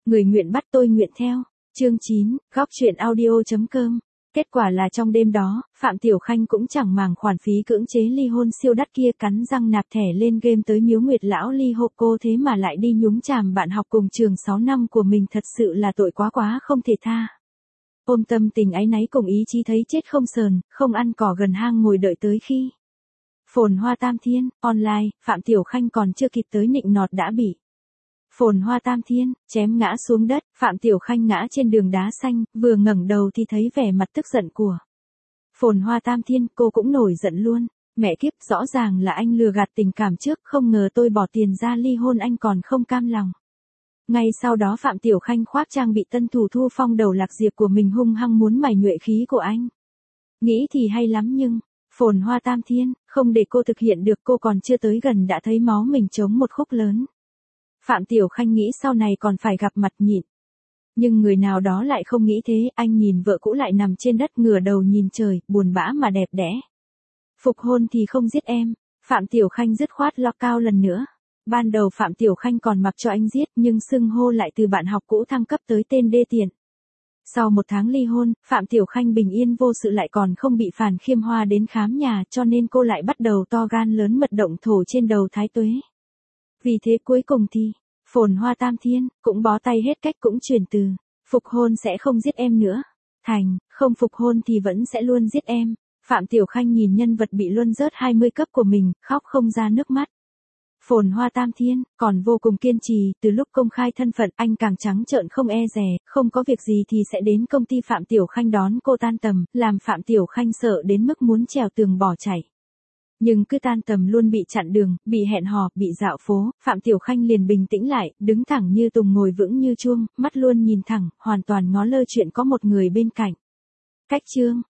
Người nguyện bắt tôi nguyện theo. Chương 9, góc truyện audio.com. Kết quả là trong đêm đó, Phạm Tiểu Khanh cũng chẳng màng khoản phí cưỡng chế ly hôn siêu đắt kia, cắn răng nạp thẻ lên game tới miếu Nguyệt lão ly hôn, cô thế mà lại đi nhúng chàm bạn học cùng trường 6 năm của mình, thật sự là tội quá không thể tha. Ôm tâm tình áy náy cùng ý chí thấy chết không sờn, không ăn cỏ gần hang ngồi đợi tới khi Phồn Hoa Tam Thiên online, Phạm Tiểu Khanh còn chưa kịp tới nịnh nọt đã bị Phồn Hoa Tam Thiên chém ngã xuống đất. Phạm Tiểu Khanh ngã trên đường đá xanh, vừa ngẩng đầu thì thấy vẻ mặt tức giận của Phồn Hoa Tam Thiên, cô cũng nổi giận luôn. Mẹ kiếp, rõ ràng là anh lừa gạt tình cảm trước, không ngờ tôi bỏ tiền ra ly hôn anh còn không cam lòng. Ngay sau đó Phạm Tiểu Khanh khoác trang bị tân thủ Thu Phong đầu lạc diệp của mình, hung hăng muốn mài nhuệ khí của anh. Nghĩ thì hay lắm nhưng Phồn Hoa Tam Thiên không để cô thực hiện được, cô còn chưa tới gần đã thấy máu mình trống một khúc lớn. Phạm Tiểu Khanh nghĩ sau này còn phải gặp mặt nhịn. Nhưng người nào đó lại không nghĩ thế, anh nhìn vợ cũ lại nằm trên đất ngửa đầu nhìn trời, buồn bã mà đẹp đẽ. Phục hôn thì không giết em. Phạm Tiểu Khanh dứt khoát lo cao lần nữa. Ban đầu Phạm Tiểu Khanh còn mặc cho anh giết, nhưng xưng hô lại từ bạn học cũ thăng cấp tới tên đê tiện. Sau 1 tháng ly hôn, Phạm Tiểu Khanh bình yên vô sự lại còn không bị Phàn Khiêm Hoa đến khám nhà, cho nên cô lại bắt đầu to gan lớn mật động thổ trên đầu Thái Tuế. Vì thế cuối cùng thì Phồn Hoa Tam Thiên cũng bó tay hết cách, cũng chuyển từ phục hôn sẽ không giết em nữa thành không phục hôn thì vẫn sẽ luôn giết em. Phạm Tiểu Khanh nhìn nhân vật bị luân rớt 20 cấp của mình, khóc không ra nước mắt. Phồn Hoa Tam Thiên còn vô cùng kiên trì, từ lúc công khai thân phận anh càng trắng trợn không e dè, không có việc gì thì sẽ đến công ty Phạm Tiểu Khanh đón cô tan tầm, làm Phạm Tiểu Khanh sợ đến mức muốn trèo tường bỏ chạy. Nhưng cứ tan tầm luôn bị chặn đường, bị hẹn hò, bị dạo phố, Phạm Tiểu Khanh liền bình tĩnh lại, đứng thẳng như tùng, ngồi vững như chuông, mắt luôn nhìn thẳng, hoàn toàn ngó lơ chuyện có một người bên cạnh. Cách chương